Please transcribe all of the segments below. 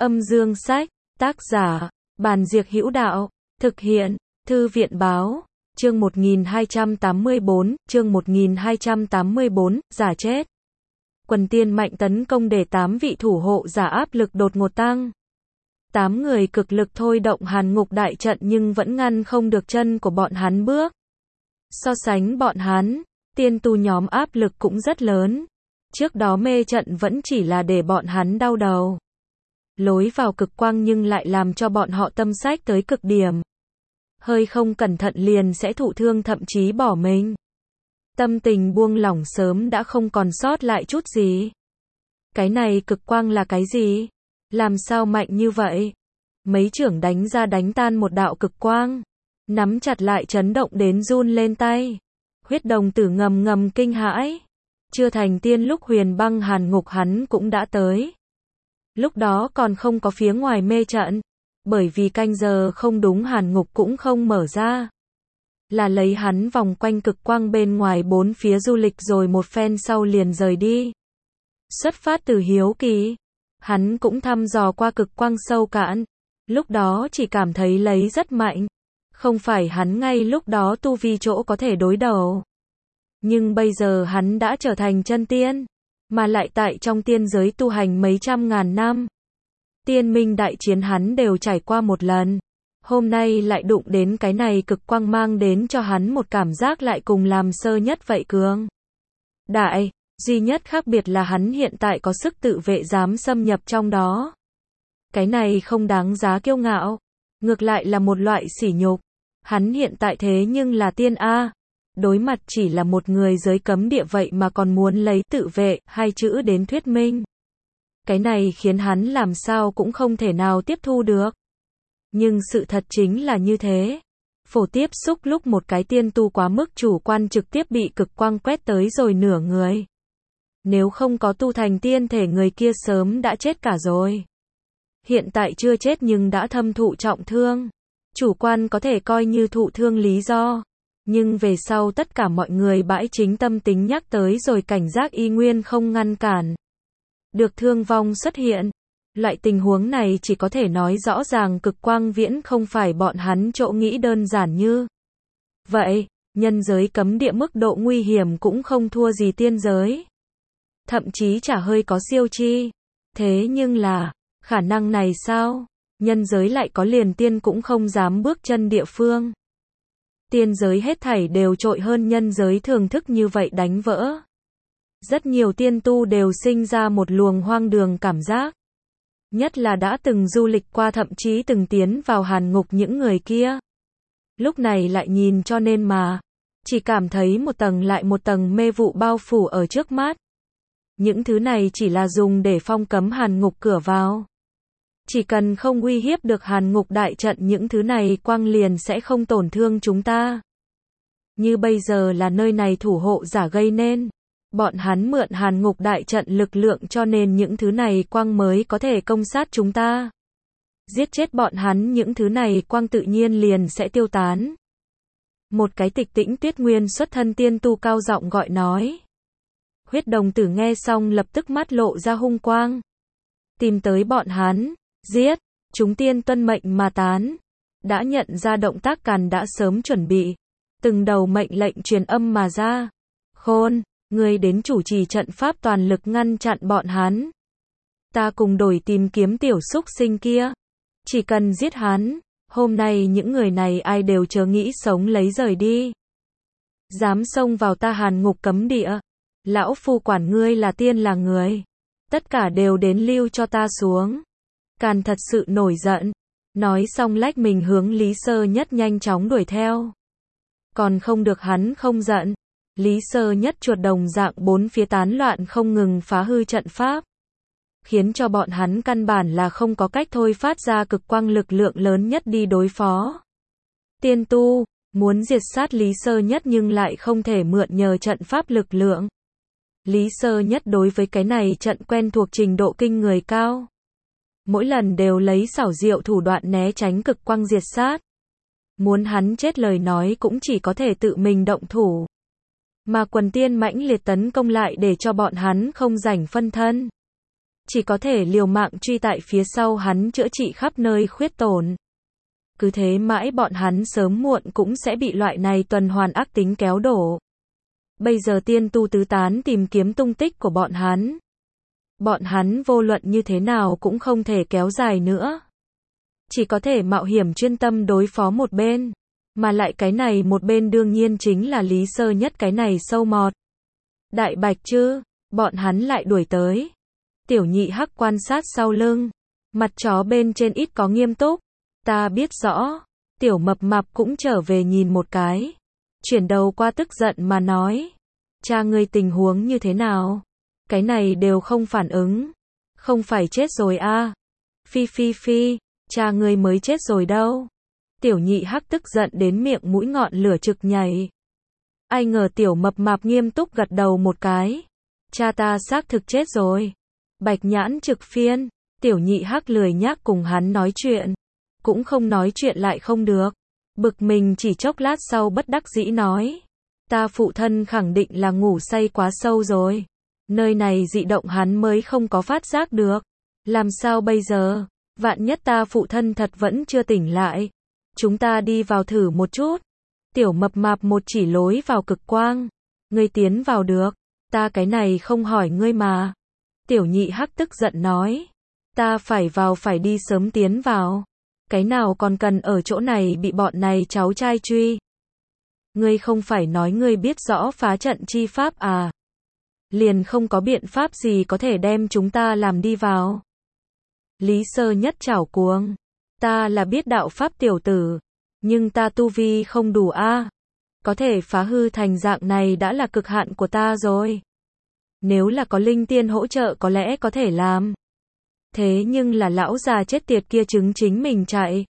Âm dương sách, tác giả, Bàn Diệc Hữu Đạo, thực hiện, Thư viện báo, chương 1284, giả chết. Quần tiên mạnh tấn công để 8 vị thủ hộ giả áp lực đột ngột tăng. 8 người cực lực thôi động Hàn Ngục đại trận nhưng vẫn ngăn không được chân của bọn hắn bước. So sánh bọn hắn, tiên tu nhóm áp lực cũng rất lớn. Trước đó mê trận vẫn chỉ là để bọn hắn đau đầu. Lối vào cực quang nhưng lại làm cho bọn họ tâm sách tới cực điểm. Hơi không cẩn thận liền sẽ thụ thương thậm chí bỏ mình. Tâm tình buông lỏng sớm đã không còn sót lại chút gì. Cái này cực quang là cái gì? Làm sao mạnh như vậy? Mấy trưởng đánh ra đánh tan một đạo cực quang. Nắm chặt lại chấn động đến run lên tay. Huyết đồng tử ngầm ngầm kinh hãi. Chưa thành tiên lúc Huyền Băng Hàn Ngục hắn cũng đã tới. Lúc đó còn không có phía ngoài mê trận. Bởi vì canh giờ không đúng Hàn Ngục cũng không mở ra. Là lấy hắn vòng quanh cực quang bên ngoài 4 phía du lịch rồi một phen sau liền rời đi. Xuất phát từ hiếu kỳ. Hắn cũng thăm dò qua cực quang sâu cạn. Lúc đó chỉ cảm thấy lấy rất mạnh. Không phải hắn ngay lúc đó tu vi chỗ có thể đối đầu. Nhưng bây giờ hắn đã trở thành chân tiên. Mà lại tại trong tiên giới tu hành mấy trăm ngàn năm. Tiên minh đại chiến hắn đều trải qua một lần. Hôm nay lại đụng đến cái này cực quang mang đến cho hắn một cảm giác lại cùng làm sơ nhất vậy cường. Đại, duy nhất khác biệt là hắn hiện tại có sức tự vệ dám xâm nhập trong đó. Cái này không đáng giá kiêu ngạo. Ngược lại là một loại sỉ nhục. Hắn hiện tại thế nhưng là tiên A. Đối mặt chỉ là một người giới cấm địa vậy mà còn muốn lấy tự vệ, hai chữ đến thuyết minh. Cái này khiến hắn làm sao cũng không thể nào tiếp thu được. Nhưng sự thật chính là như thế. Phổ tiếp xúc lúc một cái tiên tu quá mức chủ quan trực tiếp bị cực quang quét tới rồi nửa người. Nếu không có tu thành tiên thể người kia sớm đã chết cả rồi. Hiện tại chưa chết nhưng đã thâm thụ trọng thương. Chủ quan có thể coi như thụ thương lý do. Nhưng về sau tất cả mọi người bãi chính tâm tính nhắc tới rồi cảnh giác y nguyên không ngăn cản. Được thương vong xuất hiện. Loại tình huống này chỉ có thể nói rõ ràng cực quang viễn không phải bọn hắn chỗ nghĩ đơn giản như. Vậy, nhân giới cấm địa mức độ nguy hiểm cũng không thua gì tiên giới. Thậm chí chả hơi có siêu chi. Thế nhưng là, khả năng này sao? Nhân giới lại có liền tiên cũng không dám bước chân địa phương. Tiên giới hết thảy đều trội hơn nhân giới thường thức như vậy đánh vỡ. Rất nhiều tiên tu đều sinh ra một luồng hoang đường cảm giác. Nhất là đã từng du lịch qua thậm chí từng tiến vào Hàn Ngục những người kia. Lúc này lại nhìn cho nên mà. Chỉ cảm thấy một tầng lại một tầng mê vụ bao phủ ở trước mắt. Những thứ này chỉ là dùng để phong cấm Hàn Ngục cửa vào. Chỉ cần không uy hiếp được Hàn Ngục đại trận những thứ này quang liền sẽ không tổn thương chúng ta. Như bây giờ là nơi này thủ hộ giả gây nên. Bọn hắn mượn Hàn Ngục đại trận lực lượng cho nên những thứ này quang mới có thể công sát chúng ta. Giết chết bọn hắn những thứ này quang tự nhiên liền sẽ tiêu tán. Một cái Tịch Tĩnh Tuyết Nguyên xuất thân tiên tu cao giọng gọi nói. Huyết đồng tử nghe xong lập tức mắt lộ ra hung quang. Tìm tới bọn hắn, giết, chúng tiên tuân mệnh mà tán. Đã nhận ra động tác càn đã sớm chuẩn bị. Từng đầu mệnh lệnh truyền âm mà ra. Khôn, ngươi đến chủ trì trận pháp toàn lực ngăn chặn bọn hắn. Ta cùng đổi tìm kiếm tiểu súc sinh kia. Chỉ cần giết hắn, hôm nay những người này ai đều chớ nghĩ sống lấy rời đi. Dám xông vào ta Hàn Ngục cấm địa. Lão phu quản ngươi là tiên là người. Tất cả đều đến lưu cho ta xuống. Càn thật sự nổi giận. Nói xong lách mình hướng Lý Sơ Nhất nhanh chóng đuổi theo. Còn không được hắn không giận. Lý Sơ Nhất chuột đồng dạng bốn phía tán loạn không ngừng phá hư trận pháp. Khiến cho bọn hắn căn bản là không có cách thôi phát ra cực quang lực lượng lớn nhất đi đối phó. Tiên tu, muốn diệt sát Lý Sơ Nhất nhưng lại không thể mượn nhờ trận pháp lực lượng. Lý Sơ Nhất đối với cái này trận quen thuộc trình độ kinh người cao. Mỗi lần đều lấy xảo diệu thủ đoạn né tránh cực quang diệt sát. Muốn hắn chết lời nói cũng chỉ có thể tự mình động thủ. Mà quần tiên mãnh liệt tấn công lại để cho bọn hắn không rảnh phân thân. chỉ có thể liều mạng truy tại phía sau hắn chữa trị khắp nơi khuyết tổn. Cứ thế mãi bọn hắn sớm muộn cũng sẽ bị loại này tuần hoàn ác tính kéo đổ. Bây giờ tiên tu tứ tán tìm kiếm tung tích của bọn hắn. Bọn hắn vô luận như thế nào cũng không thể kéo dài nữa. Chỉ có thể mạo hiểm chuyên tâm đối phó một bên. Mà lại cái này một bên đương nhiên chính là Lý Sơ Nhất cái này sâu mọt. Đại bạch chứ, bọn hắn lại đuổi tới. Tiểu nhị hắc quan sát sau lưng. Mặt chó bên trên ít có nghiêm túc. Ta biết rõ. Tiểu mập mạp cũng trở về nhìn một cái. Chuyển đầu qua tức giận mà nói. Cha ngươi tình huống như thế nào? Cái này đều không phản ứng. Không phải chết rồi à? Phi phi phi, cha ngươi mới chết rồi đâu. Tiểu nhị hắc tức giận đến miệng mũi ngọn lửa trực nhảy. Ai ngờ tiểu mập mạp nghiêm túc gật đầu một cái. Cha ta xác thực chết rồi. Bạch nhãn trực phiên, tiểu nhị hắc lười nhác cùng hắn nói chuyện. Cũng không nói chuyện lại không được. Bực mình chỉ chốc lát sau bất đắc dĩ nói. Ta phụ thân khẳng định là ngủ say quá sâu rồi. Nơi này dị động hắn mới không có phát giác được. Làm sao bây giờ? Vạn nhất ta phụ thân thật vẫn chưa tỉnh lại. Chúng ta đi vào thử một chút. Tiểu mập mạp một chỉ lối vào cực quang. Ngươi tiến vào được. Ta cái này không hỏi ngươi mà. Tiểu nhị hắc tức giận nói. Ta phải vào phải đi sớm tiến vào. Cái nào còn cần ở chỗ này bị bọn này cháu trai truy. Ngươi không phải nói ngươi biết rõ phá trận chi pháp à? Liền không có biện pháp gì có thể đem chúng ta làm đi vào. Lý Sơ Nhất chảo cuồng. Ta là biết đạo pháp tiểu tử. Nhưng ta tu vi không đủ a. Có thể phá hư thành dạng này đã là cực hạn của ta rồi. Nếu là có linh tiên hỗ trợ có lẽ có thể làm. Thế nhưng là lão già chết tiệt kia chứng chính mình chạy.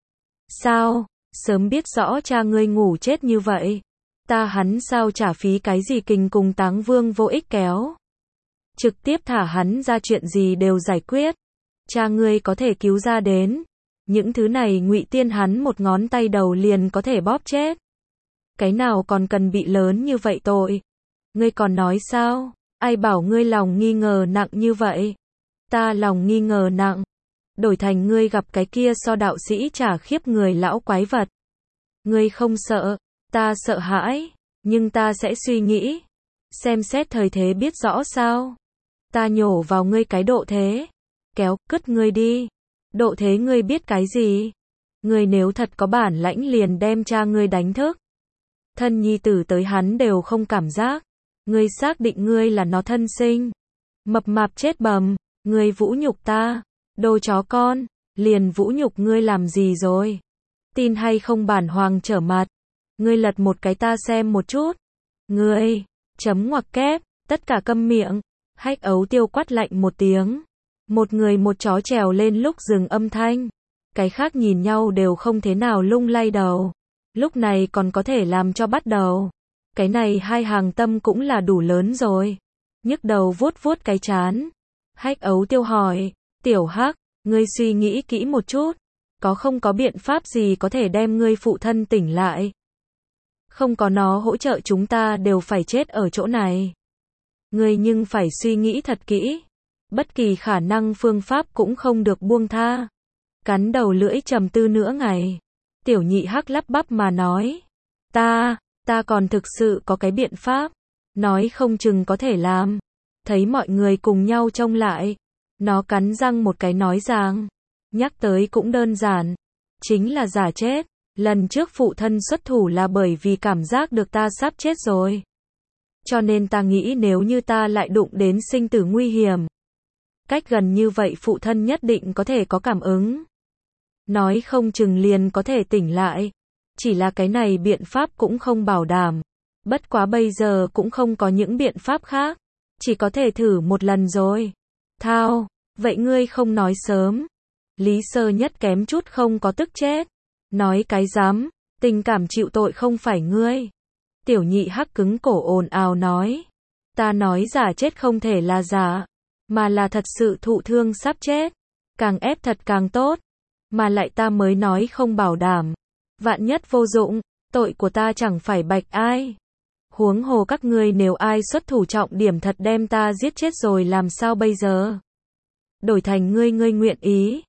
Sao? Sớm biết rõ cha ngươi ngủ chết như vậy. Ta hắn sao trả phí cái gì kình cùng Táng Vương vô ích kéo. Trực tiếp thả hắn ra chuyện gì đều giải quyết. Cha ngươi có thể cứu ra đến. Những thứ này Ngụy Tiên hắn một ngón tay đầu liền có thể bóp chết. Cái nào còn cần bị lớn như vậy tội. Ngươi còn nói sao? Ai bảo ngươi lòng nghi ngờ nặng như vậy? Ta lòng nghi ngờ nặng. Đổi thành ngươi gặp cái kia so đạo sĩ trả khiếp người lão quái vật. Ngươi không sợ, ta sợ hãi, nhưng ta sẽ suy nghĩ. Xem xét thời thế biết rõ sao. Ta nhổ vào ngươi cái độ thế. Kéo, cứt ngươi đi. Độ thế ngươi biết cái gì? Ngươi nếu thật có bản lãnh liền đem cha ngươi đánh thức. Thân nhi tử tới hắn đều không cảm giác. Ngươi xác định ngươi là nó thân sinh. Mập mạp chết bầm, ngươi vũ nhục ta. Đồ chó con, liền vũ nhục ngươi làm gì rồi? Tin hay không bản hoàng trở mặt. Ngươi lật một cái ta xem một chút. Ngươi, chấm ngoặc kép, tất cả câm miệng. Hách Ấu Tiêu quát lạnh một tiếng. Một người một chó trèo lên lúc dừng âm thanh. Cái khác nhìn nhau đều không thế nào lung lay đầu. Lúc này còn có thể làm cho bắt đầu. Cái này hai hàng tâm cũng là đủ lớn rồi. Nhức đầu vuốt vuốt cái chán. Hách Ấu Tiêu hỏi. Tiểu Hắc, ngươi suy nghĩ kỹ một chút. Có không có biện pháp gì có thể đem ngươi phụ thân tỉnh lại? Không có nó hỗ trợ chúng ta đều phải chết ở chỗ này. Ngươi nhưng phải suy nghĩ thật kỹ. Bất kỳ khả năng phương pháp cũng không được buông tha. Cắn đầu lưỡi trầm tư nửa ngày. Tiểu nhị hắc lắp bắp mà nói. Ta còn thực sự có cái biện pháp. Nói không chừng có thể làm. Thấy mọi người cùng nhau trông lại. Nó cắn răng một cái nói rằng. Nhắc tới cũng đơn giản. Chính là giả chết. Lần trước phụ thân xuất thủ là bởi vì cảm giác được ta sắp chết rồi. Cho nên ta nghĩ nếu như ta lại đụng đến sinh tử nguy hiểm. Cách gần như vậy phụ thân nhất định có thể có cảm ứng. Nói không chừng liền có thể tỉnh lại. Chỉ là cái này biện pháp cũng không bảo đảm. Bất quá bây giờ cũng không có những biện pháp khác. Chỉ có thể thử một lần rồi. Thao, vậy ngươi không nói sớm. Lý Sơ Nhất kém chút không có tức chết. Nói cái dám, tình cảm chịu tội không phải ngươi. Tiểu nhị hắc cứng cổ ồn ào nói. Ta nói giả chết không thể là giả. Mà là thật sự thụ thương sắp chết. Càng ép thật càng tốt. Mà lại ta mới nói không bảo đảm. Vạn nhất vô dụng, tội của ta chẳng phải bạch ai. Huống hồ các ngươi nếu ai xuất thủ trọng điểm thật đem ta giết chết rồi làm sao bây giờ? Đổi thành ngươi nguyện ý.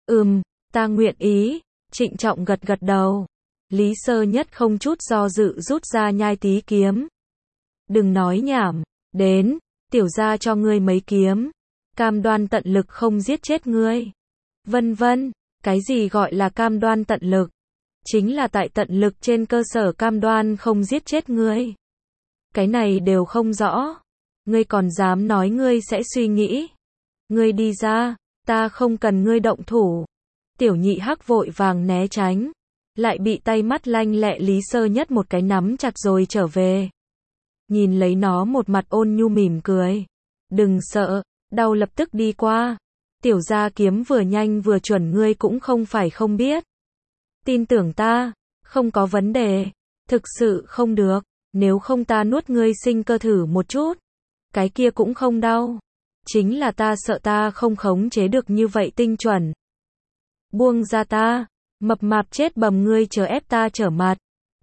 Ta nguyện ý, trịnh trọng gật gật đầu. Lý Sơ Nhất không chút do dự rút ra nhai tí kiếm. Đừng nói nhảm, đến, tiểu gia cho ngươi mấy kiếm. Cam đoan tận lực không giết chết ngươi. Vân vân, cái gì gọi là cam đoan tận lực? Chính là tại tận lực trên cơ sở cam đoan không giết chết ngươi. Cái này đều không rõ. Ngươi còn dám nói ngươi sẽ suy nghĩ. Ngươi đi ra, ta không cần ngươi động thủ. Tiểu Nhị Hắc vội vàng né tránh. Lại bị tay mắt lanh lẹ Lý Sơ Nhất một cái nắm chặt rồi trở về. Nhìn lấy nó một mặt ôn nhu mỉm cười. Đừng sợ, đau lập tức đi qua. Tiểu gia kiếm vừa nhanh vừa chuẩn ngươi cũng không phải không biết. Tin tưởng ta, không có vấn đề. Thực sự không được, nếu không ta nuốt ngươi sinh cơ thử một chút. Cái kia cũng không đau. Chính là ta sợ ta không khống chế được như vậy tinh chuẩn. Buông ra ta, mập mạp chết bầm ngươi chờ ép ta trở mặt.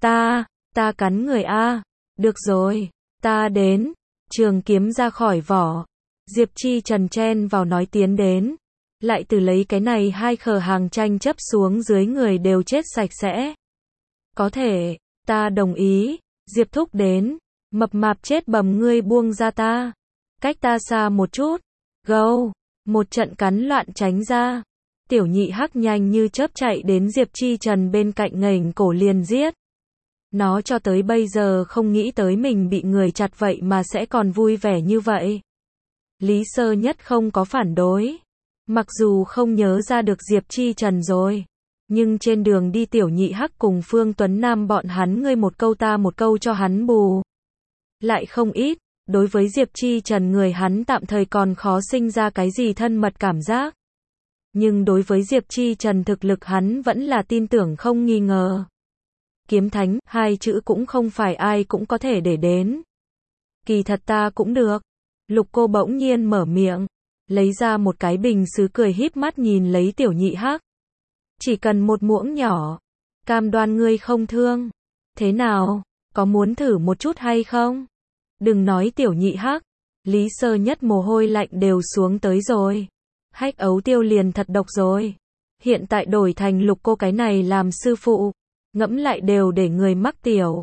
Ta cắn người a. Được rồi, ta đến. Trường kiếm ra khỏi vỏ. Diệp Chi Trần chen vào nói tiến đến. Lại từ lấy cái này hai khờ hàng tranh chấp xuống dưới người đều chết sạch sẽ. Có thể, ta đồng ý. Diệp thúc đến. Mập mạp chết bầm ngươi buông ra ta. Cách ta xa một chút. Gâu. Một trận cắn loạn tránh ra. Tiểu Nhị Hắc nhanh như chớp chạy đến Diệp Chi Trần bên cạnh nghềnh cổ liền giết. Nó cho tới bây giờ không nghĩ tới mình bị người chặt vậy mà sẽ còn vui vẻ như vậy. Lý Sơ Nhất không có phản đối. Mặc dù không nhớ ra được Diệp Chi Trần rồi. Nhưng trên đường đi Tiểu Nhị Hắc cùng Phương Tuấn Nam bọn hắn ngươi một câu ta một câu cho hắn bù. Lại không ít, đối với Diệp Chi Trần người hắn tạm thời còn khó sinh ra cái gì thân mật cảm giác. Nhưng đối với Diệp Chi Trần thực lực hắn vẫn là tin tưởng không nghi ngờ. Kiếm thánh, hai chữ cũng không phải ai cũng có thể để đến. Kỳ thật ta cũng được. Lục cô bỗng nhiên mở miệng. Lấy ra một cái bình sứ cười híp mắt nhìn lấy Tiểu Nhị Hắc. Chỉ cần một muỗng nhỏ. Cam đoan ngươi không thương. Thế nào, có muốn thử một chút hay không? Đừng nói Tiểu Nhị Hắc. Lý Sơ Nhất mồ hôi lạnh đều xuống tới rồi. Hách ấu tiêu liền thật độc rồi. Hiện tại đổi thành lục cô cái này làm sư phụ. Ngẫm lại đều để người mắc tiểu.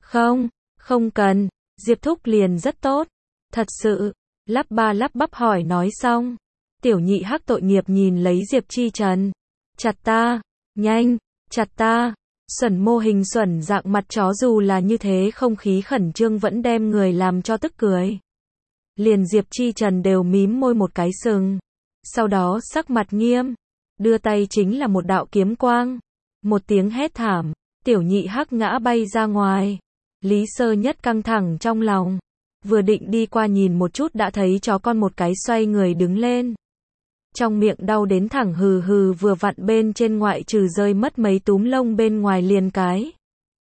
Không cần. Diệp thúc liền rất tốt. Thật sự. Lắp ba lắp bắp hỏi nói xong. Tiểu Nhị Hắc tội nghiệp nhìn lấy Diệp Chi Trần. Chặt ta. Nhanh. Chặt ta. Xuẩn mô hình xuẩn dạng mặt chó dù là như thế không khí khẩn trương vẫn đem người làm cho tức cười. Liền Diệp Chi Trần đều mím môi một cái sừng. Sau đó sắc mặt nghiêm. Đưa tay chính là một đạo kiếm quang. Một tiếng hét thảm. Tiểu Nhị Hắc ngã bay ra ngoài. Lý Sơ Nhất căng thẳng trong lòng. Vừa định đi qua nhìn một chút đã thấy chó con một cái xoay người đứng lên. Trong miệng đau đến thẳng hừ hừ vừa vặn bên trên ngoại trừ rơi mất mấy túm lông bên ngoài liền cái.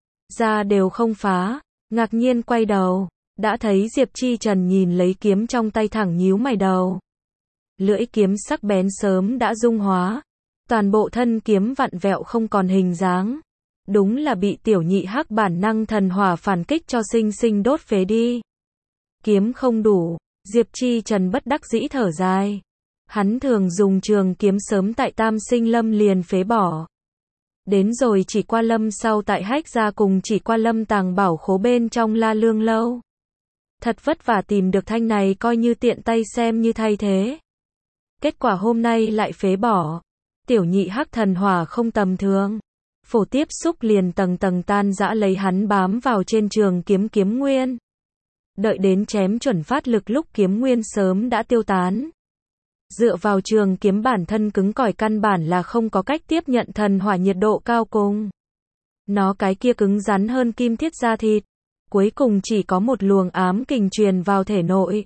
Da đều không phá. Ngạc nhiên quay đầu. Đã thấy Diệp Chi Trần nhìn lấy kiếm trong tay thẳng nhíu mày đầu. Lưỡi kiếm sắc bén sớm đã dung hóa. Toàn bộ thân kiếm vặn vẹo không còn hình dáng. Đúng là bị Tiểu Nhị Hắc bản năng thần hỏa phản kích cho sinh sinh đốt phế đi. Kiếm không đủ. Diệp Chi Trần bất đắc dĩ thở dài. Hắn thường dùng trường kiếm sớm tại Tam Sinh Lâm liền phế bỏ. Đến rồi Chỉ Qua Lâm sau tại Hách Gia cùng Chỉ Qua Lâm tàng bảo khố bên trong La Lương lâu. Thật vất vả tìm được thanh này coi như tiện tay xem như thay thế. Kết quả hôm nay lại phế bỏ. Tiểu Nhị Hắc thần hỏa không tầm thường. Phổ tiếp xúc liền tầng tầng tan rã lấy hắn bám vào trên trường kiếm kiếm nguyên. Đợi đến chém chuẩn phát lực lúc kiếm nguyên sớm đã tiêu tán. Dựa vào trường kiếm bản thân cứng cỏi căn bản là không có cách tiếp nhận thần hỏa nhiệt độ cao cùng. Nó cái kia cứng rắn hơn kim thiết da thịt. Cuối cùng chỉ có một luồng ám kình truyền vào thể nội.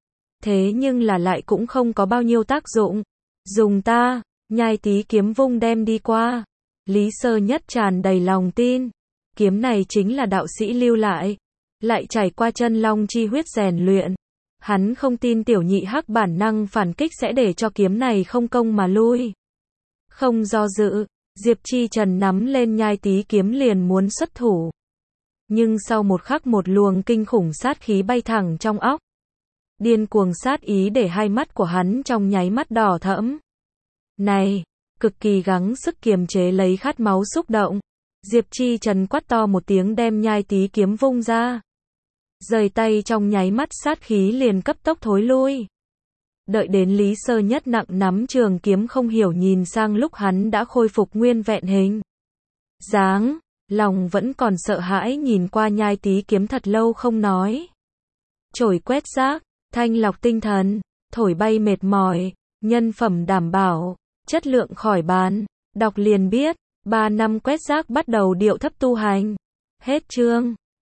Thế nhưng là lại cũng không có bao nhiêu tác dụng. Dùng ta, nhai tí kiếm vung đem đi qua. Lý Sơ Nhất tràn đầy lòng tin. Kiếm này chính là đạo sĩ lưu lại. Lại trải qua chân long chi huyết rèn luyện. Hắn không tin Tiểu Nhị Hắc bản năng phản kích sẽ để cho kiếm này không công mà lui. Không do dự, Diệp Chi Trần nắm lên nhai tí kiếm liền muốn xuất thủ. Nhưng sau một khắc một luồng kinh khủng sát khí bay thẳng trong óc. Điên cuồng sát ý để hai mắt của hắn trong nháy mắt đỏ thẫm. Này, cực kỳ gắng sức kiềm chế lấy khát máu xúc động. Diệp Chi Trần quát to một tiếng đem nhai tí kiếm vung ra. Rời tay trong nháy mắt sát khí liền cấp tốc thối lui. Đợi đến Lý Sơ Nhất nặng nắm trường kiếm không hiểu nhìn sang lúc hắn đã khôi phục nguyên vẹn hình dáng, lòng vẫn còn sợ hãi nhìn qua nhai tí kiếm thật lâu không nói. Chổi quét rác, thanh lọc tinh thần, thổi bay mệt mỏi, nhân phẩm đảm bảo, chất lượng khỏi bàn, đọc liền biết, 3 năm quét rác bắt đầu điệu thấp tu hành. Hết chương.